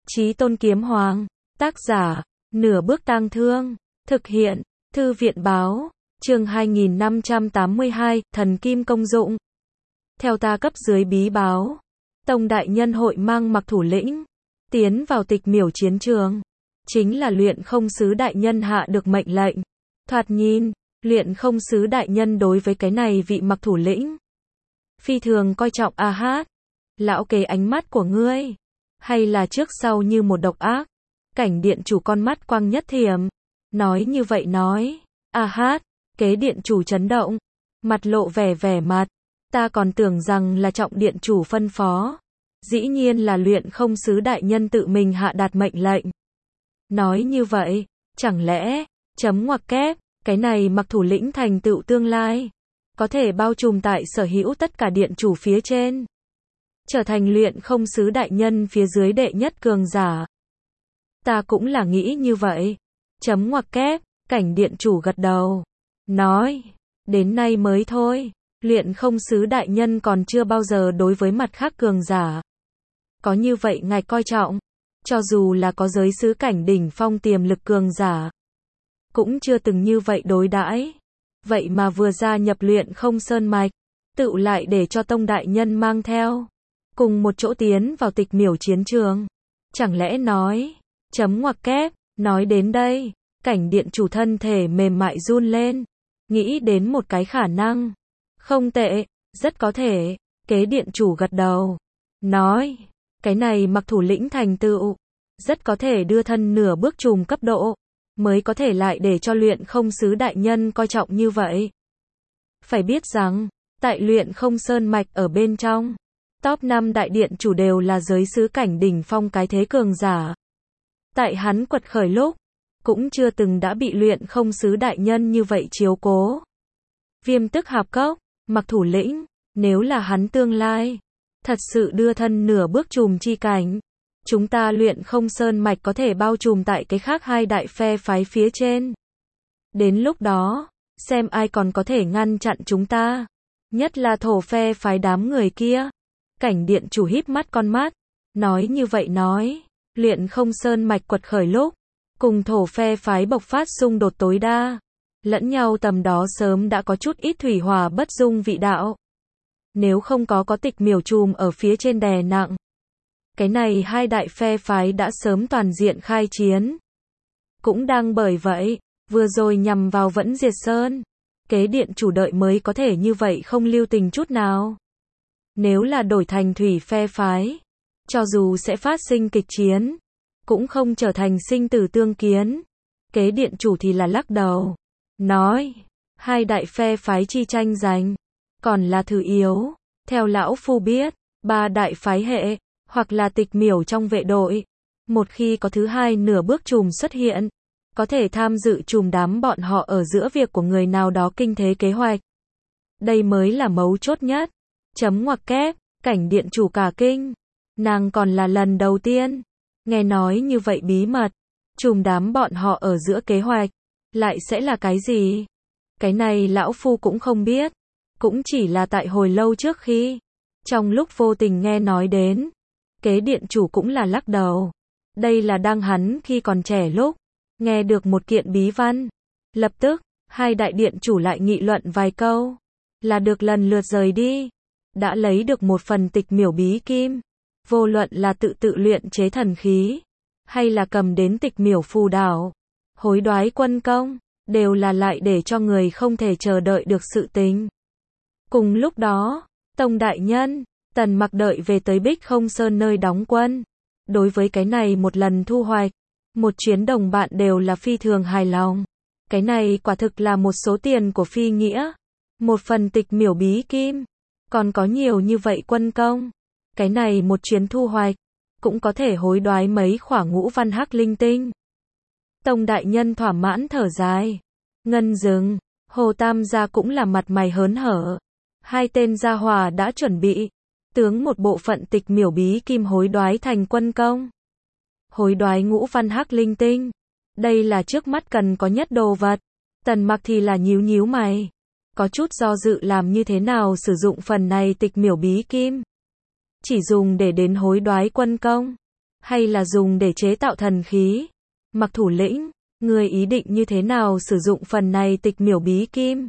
Chí Tôn Kiếm Hoàng. Tác giả, Nửa Bước Tang Thương. Thực hiện, Thư viện báo. Chương 2582, Thần Kim Công Dụng. Theo ta cấp dưới bí báo, Tông Đại Nhân hội mang Mặc thủ lĩnh tiến vào Tịch Miểu chiến trường. Chính là Luyện Không Sứ Đại Nhân hạ được mệnh lệnh. Thoạt nhìn, Luyện Không Sứ Đại Nhân đối với cái này vị Mặc thủ lĩnh phi thường coi trọng. A hát, lão kế ánh mắt của ngươi, hay là trước sau như một độc ác. Cảnh điện chủ con mắt quang nhất thiểm, nói như vậy nói. A hát, kế điện chủ chấn động, mặt lộ vẻ mặt. Ta còn tưởng rằng là trọng điện chủ phân phó. Dĩ nhiên là Luyện Không Sứ Đại Nhân tự mình hạ đạt mệnh lệnh. Nói như vậy, chẳng lẽ, chấm ngoặc kép, cái này Mặc thủ lĩnh thành tựu tương lai, có thể bao trùm tại sở hữu tất cả điện chủ phía trên, trở thành Luyện Không Sứ Đại Nhân phía dưới đệ nhất cường giả. Ta cũng là nghĩ như vậy. Chấm ngoặc kép, cảnh điện chủ gật đầu, nói, đến nay mới thôi, Luyện Không Sứ Đại Nhân còn chưa bao giờ đối với mặt khác cường giả có như vậy ngài coi trọng. Cho dù là có giới sứ cảnh đỉnh phong tiềm lực cường giả, cũng chưa từng như vậy đối đãi. Vậy mà vừa gia nhập Luyện Không Sơn Mạch, tựu lại để cho Tông Đại Nhân mang theo, cùng một chỗ tiến vào Tịch Miểu chiến trường. Chẳng lẽ nói, chấm ngoặc kép, nói đến đây, cảnh điện chủ thân thể mềm mại run lên, nghĩ đến một cái khả năng. Không tệ, rất có thể. Kế điện chủ gật đầu, nói, cái này Mặc thủ lĩnh thành tựu, rất có thể đưa thân nửa bước trùm cấp độ, mới có thể lại để cho Luyện Không Sứ Đại Nhân coi trọng như vậy. Phải biết rằng, tại Luyện Không Sơn Mạch ở bên trong, top 5 đại điện chủ đều là giới sứ cảnh đỉnh phong cái thế cường giả. Tại hắn quật khởi lúc, cũng chưa từng đã bị Luyện Không Sứ Đại Nhân như vậy chiếu cố. Viêm Tức Hạp Cốc, Mặc thủ lĩnh, nếu là hắn tương lai thật sự đưa thân nửa bước trùm chi cảnh, chúng ta Luyện Không Sơn Mạch có thể bao trùm tại cái khác hai đại phe phái phía trên. Đến lúc đó, xem ai còn có thể ngăn chặn chúng ta. Nhất là thổ phe phái đám người kia. Cảnh điện chủ híp mắt con mắt, nói như vậy nói, Luyện Không Sơn Mạch quật khởi lúc, cùng thổ phe phái bộc phát xung đột tối đa, lẫn nhau tầm đó sớm đã có chút ít thủy hỏa bất dung vị đạo. Nếu không có Tịch Miểu trùm ở phía trên đè nặng, cái này hai đại phe phái đã sớm toàn diện khai chiến. Cũng đang bởi vậy, vừa rồi nhằm vào Vẫn Diệt Sơn, kế điện chủ đợi mới có thể như vậy không lưu tình chút nào. Nếu là đổi thành thủy phe phái, cho dù sẽ phát sinh kịch chiến, cũng không trở thành sinh tử tương kiến. Kế điện chủ thì là lắc đầu, nói, hai đại phe phái chi tranh giành, còn là thứ yếu. Theo lão phu biết, ba đại phái hệ, hoặc là Tịch Miểu trong vệ đội, một khi có thứ hai nửa bước trùm xuất hiện, có thể tham dự trùm đám bọn họ ở giữa việc của người nào đó kinh thế kế hoạch. Đây mới là mấu chốt nhất. Chấm ngoặc kép, cảnh điện chủ cả kinh. Nàng còn là lần đầu tiên nghe nói như vậy bí mật. Trùm đám bọn họ ở giữa kế hoạch, lại sẽ là cái gì? Cái này lão phu cũng không biết. Cũng chỉ là tại hồi lâu trước khi, trong lúc vô tình nghe nói đến, kế điện chủ cũng là lắc đầu. Đây là đang hắn khi còn trẻ lúc, nghe được một kiện bí văn. Lập tức, hai đại điện chủ lại nghị luận vài câu, là được lần lượt rời đi. Đã lấy được một phần Tịch Miểu bí kim. Vô luận là tự luyện chế thần khí, hay là cầm đến Tịch Miểu phù đảo, hối đoái quân công, đều là lại để cho người không thể chờ đợi được sự tình. Cùng lúc đó, Tông Đại Nhân, Tần Mặc đợi về tới Bích Không Sơn nơi đóng quân. Đối với cái này một lần thu hoạch, một chuyến đồng bạn đều là phi thường hài lòng. Cái này quả thực là một số tiền của phi nghĩa. Một phần Tịch Miểu bí kim, còn có nhiều như vậy quân công. Cái này một chuyến thu hoạch, cũng có thể hối đoái mấy khỏa ngũ văn hắc linh tinh. Tông Đại Nhân thỏa mãn thở dài. Ngân Dừng, Hồ Tam gia cũng là mặt mày hớn hở. Hai tên gia hỏa đã chuẩn bị tướng một bộ phận Tịch Miểu bí kim hối đoái thành quân công. Hối đoái ngũ văn hắc linh tinh, đây là trước mắt cần có nhất đồ vật. Tần Mặc thì là nhíu mày, có chút do dự làm như thế nào sử dụng phần này Tịch Miểu bí kim. Chỉ dùng để đến hối đoái quân công, hay là dùng để chế tạo thần khí? Mặc thủ lĩnh, ngươi ý định như thế nào sử dụng phần này tịch miểu bí kim?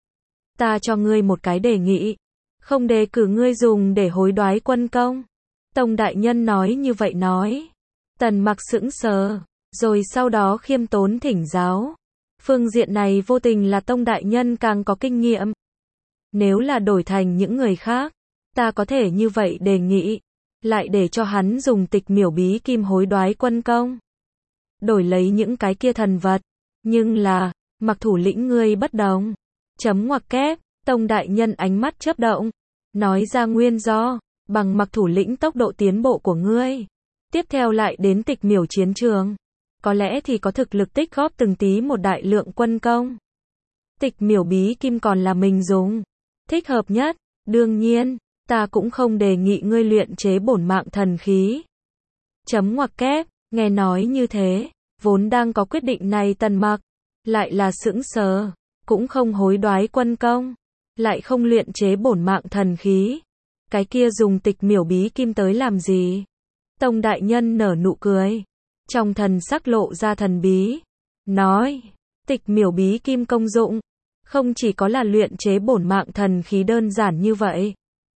Ta cho ngươi một cái đề nghị, không đề cử ngươi dùng để hối đoái quân công. Tông đại nhân nói như vậy nói. Tần Mặc sững sờ, rồi sau đó khiêm tốn thỉnh giáo. Phương diện này vô tình là Tông đại nhân càng có kinh nghiệm. Nếu là đổi thành những người khác, ta có thể như vậy đề nghị, lại để cho hắn dùng tịch miểu bí kim hối đoái quân công, đổi lấy những cái kia thần vật. Nhưng là, Mặc thủ lĩnh ngươi bất đồng. Chấm ngoặc kép, Tông đại nhân ánh mắt chớp động, nói ra nguyên do, bằng Mặc thủ lĩnh tốc độ tiến bộ của ngươi, tiếp theo lại đến tịch miểu chiến trường, có lẽ thì có thực lực tích góp từng tí một đại lượng quân công. Tịch miểu bí kim còn là mình dùng, thích hợp nhất. Đương nhiên, ta cũng không đề nghị ngươi luyện chế bổn mạng thần khí. Chấm ngoặc kép, nghe nói như thế, vốn đang có quyết định này Tần Mặc, lại là sững sờ, cũng không hối đoái quân công, lại không luyện chế bổn mạng thần khí. Cái kia dùng tịch miểu bí kim tới làm gì? Tông đại nhân nở nụ cười, trong thần sắc lộ ra thần bí, nói, tịch miểu bí kim công dụng, không chỉ có là luyện chế bổn mạng thần khí đơn giản như vậy.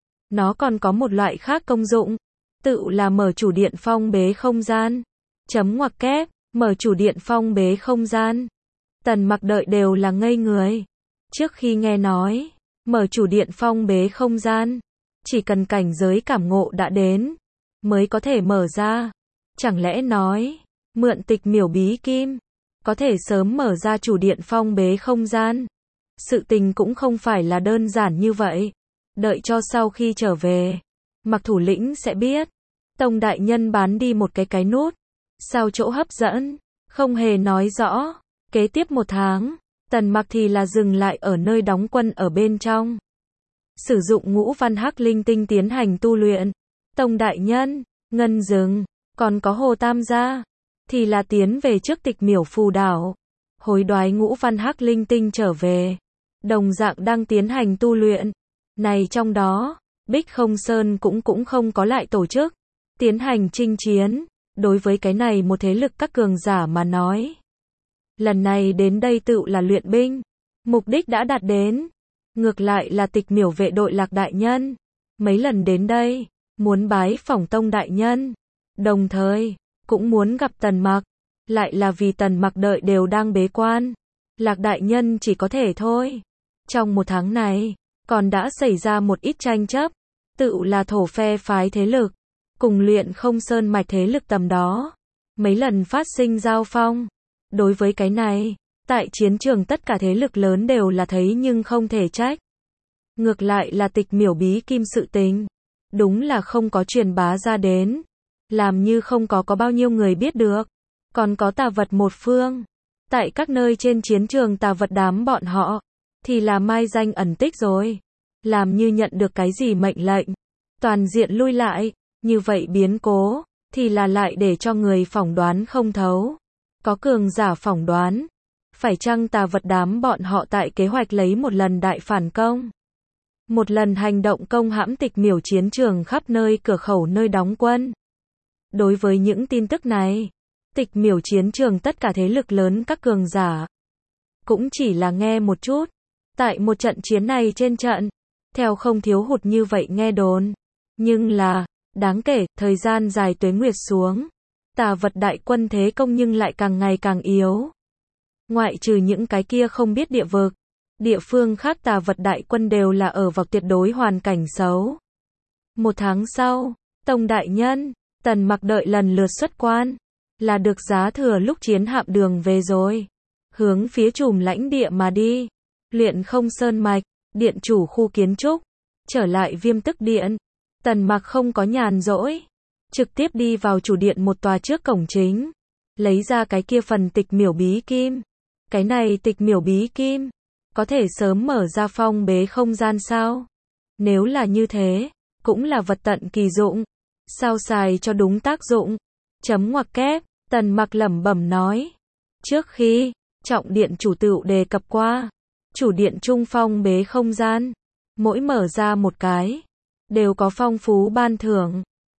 Nó còn có một loại khác công dụng, tự là mở chủ điện phong bế không gian. Chấm ngoặc kép, mở chủ điện phong bế không gian. Tần Mặc đợi đều là ngây người. Trước khi nghe nói, mở chủ điện phong bế không gian, chỉ cần cảnh giới cảm ngộ đã đến, mới có thể mở ra. Chẳng lẽ nói, mượn tịch miểu bí kim, có thể sớm mở ra chủ điện phong bế không gian? Sự tình cũng không phải là đơn giản như vậy. Đợi cho sau khi trở về, Mặc thủ lĩnh sẽ biết. Tông đại nhân bán đi một cái nút, sao chỗ hấp dẫn, không hề nói rõ. Kế tiếp một tháng, Tần Mặc thì là dừng lại ở nơi đóng quân ở bên trong, sử dụng ngũ văn hắc linh tinh tiến hành tu luyện. Tông đại nhân, Ngân Dừng, còn có Hồ Tam gia, thì là tiến về trước tịch miểu phù đảo, hối đoái ngũ văn hắc linh tinh trở về, đồng dạng đang tiến hành tu luyện. Này trong đó, Bích Không Sơn cũng không có lại tổ chức, tiến hành chinh chiến. Đối với cái này một thế lực các cường giả mà nói, lần này đến đây tự là luyện binh, mục đích đã đạt đến. Ngược lại là tịch miểu vệ đội Lạc đại nhân, mấy lần đến đây, muốn bái phỏng Tông đại nhân, đồng thời, cũng muốn gặp Tần Mặc, lại là vì Tần Mặc đợi đều đang bế quan, Lạc đại nhân chỉ có thể thôi. Trong một tháng này, còn đã xảy ra một ít tranh chấp, tự là thổ phe phái thế lực, cùng luyện không sơn mạch thế lực tầm đó, mấy lần phát sinh giao phong. Đối với cái này, tại chiến trường tất cả thế lực lớn đều là thấy nhưng không thể trách. Ngược lại là tịch miểu bí kim sự tình, đúng là không có truyền bá ra đến, làm như không có bao nhiêu người biết được. Còn có tà vật một phương, tại các nơi trên chiến trường tà vật đám bọn họ, thì là mai danh ẩn tích rồi. Làm như nhận được cái gì mệnh lệnh, toàn diện lui lại, như vậy biến cố, thì là lại để cho người phỏng đoán không thấu. Có cường giả phỏng đoán, phải chăng tà vật đám bọn họ tại kế hoạch lấy một lần đại phản công, một lần hành động công hãm tịch miểu chiến trường khắp nơi cửa khẩu nơi đóng quân. Đối với những tin tức này, tịch miểu chiến trường tất cả thế lực lớn các cường giả cũng chỉ là nghe một chút. Tại một trận chiến này trên trận, theo không thiếu hụt như vậy nghe đồn, nhưng là, đáng kể, thời gian dài tuế nguyệt xuống, tà vật đại quân thế công nhưng lại càng ngày càng yếu. Ngoại trừ những cái kia không biết địa vực, địa phương khác tà vật đại quân đều là ở vào tuyệt đối hoàn cảnh xấu. Một tháng sau, Tông đại nhân, Tần Mặc đợi lần lượt xuất quan, là được giá thừa lúc chiến hạm đường về rồi, hướng phía chùm lãnh địa mà đi. Luyện không sơn mạch, điện chủ khu kiến trúc, trở lại Viêm Tức Điện. Tần Mặc không có nhàn rỗi, trực tiếp đi vào chủ điện một tòa trước cổng chính, lấy ra cái kia phần tịch miểu bí kim. Cái này tịch miểu bí kim, có thể sớm mở ra phong bế không gian sao? Nếu là như thế, cũng là vật tận kỳ dụng, sao xài cho đúng tác dụng. Chấm ngoặc kép, Tần Mặc lẩm bẩm nói. Trước khi, trọng điện chủ tựu đề cập qua, chủ điện trung phong bế không gian, mỗi mở ra một cái, đều có phong phú ban thưởng.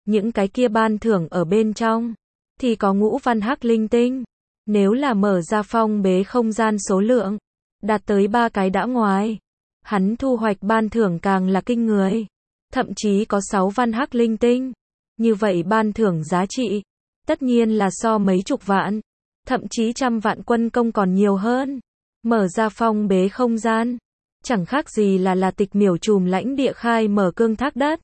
những cái kia ban thưởng ở bên trong, thì có ngũ văn hắc linh tinh. Nếu là mở ra phong bế không gian số lượng, đạt tới 3 cái đã ngoài. Hắn thu hoạch ban thưởng càng là kinh người. Thậm chí có 6 văn hắc linh tinh. Như vậy ban thưởng giá trị, tất nhiên là so mấy chục vạn, thậm chí trăm vạn quân công còn nhiều hơn. Mở ra phong bế không gian, chẳng khác gì là tịch miểu trùm lãnh địa khai mở cương thác đất.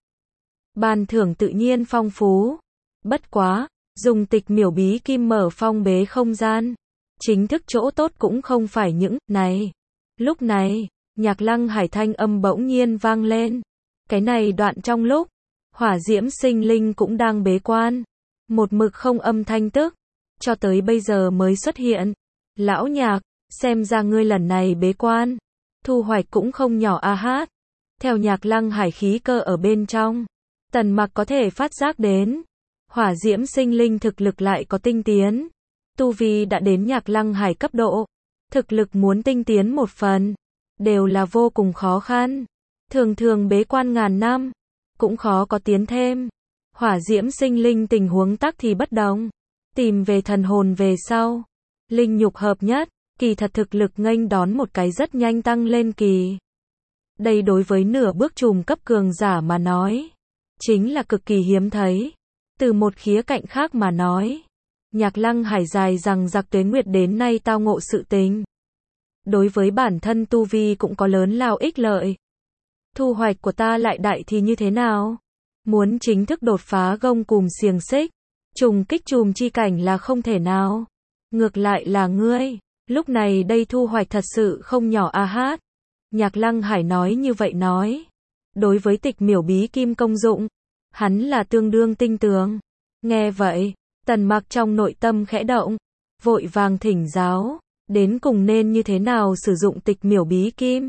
Ban thưởng tự nhiên phong phú. Bất quá, dùng tịch miểu bí kim mở phong bế không gian, chính thức chỗ tốt cũng không phải những này. Lúc này, Nhạc Lăng Hải thanh âm bỗng nhiên vang lên. Cái này đoạn trong lúc, Hỏa Diễm Sinh Linh cũng đang bế quan, một mực không âm thanh tức, cho tới bây giờ mới xuất hiện. Lão Nhạc, xem ra ngươi lần này bế quan, thu hoạch cũng không nhỏ a hát. Theo Nhạc Lăng Hải khí cơ ở bên trong, Tần Mặc có thể phát giác đến, Hỏa Diễm Sinh Linh thực lực lại có tinh tiến. Tu vi đã đến Nhạc Lăng Hải cấp độ, thực lực muốn tinh tiến một phần, đều là vô cùng khó khăn. Thường thường bế quan ngàn năm, cũng khó có tiến thêm. Hỏa Diễm Sinh Linh tình huống tắc thì bất đồng. Tìm về thần hồn về sau, linh nhục hợp nhất, kỳ thật thực lực nghênh đón một cái rất nhanh tăng lên kỳ. Đây đối với nửa bước trùm cấp cường giả mà nói, chính là cực kỳ hiếm thấy. Từ một khía cạnh khác mà nói, Nhạc Lăng Hải dài rằng giặc tuế nguyệt đến nay tao ngộ sự tình. Đối với bản thân tu vi cũng có lớn lao ích lợi. Thu hoạch của ta lại đại thì như thế nào? Muốn chính thức đột phá gông cùm xiềng xích, trùng kích trùm chi cảnh là không thể nào. Ngược lại là ngươi, lúc này đây thu hoạch thật sự không nhỏ a hát. Nhạc Lăng Hải nói như vậy nói. Đối với tịch miểu bí kim công dụng, hắn là tương đương tinh tường. Nghe vậy, Tần Mặc trong nội tâm khẽ động, vội vàng thỉnh giáo, đến cùng nên như thế nào sử dụng tịch miểu bí kim.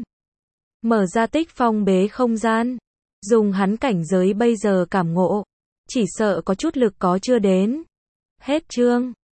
Mở ra tích phong bế không gian, dùng hắn cảnh giới bây giờ cảm ngộ, chỉ sợ có chút lực có chưa đến. Hết chương.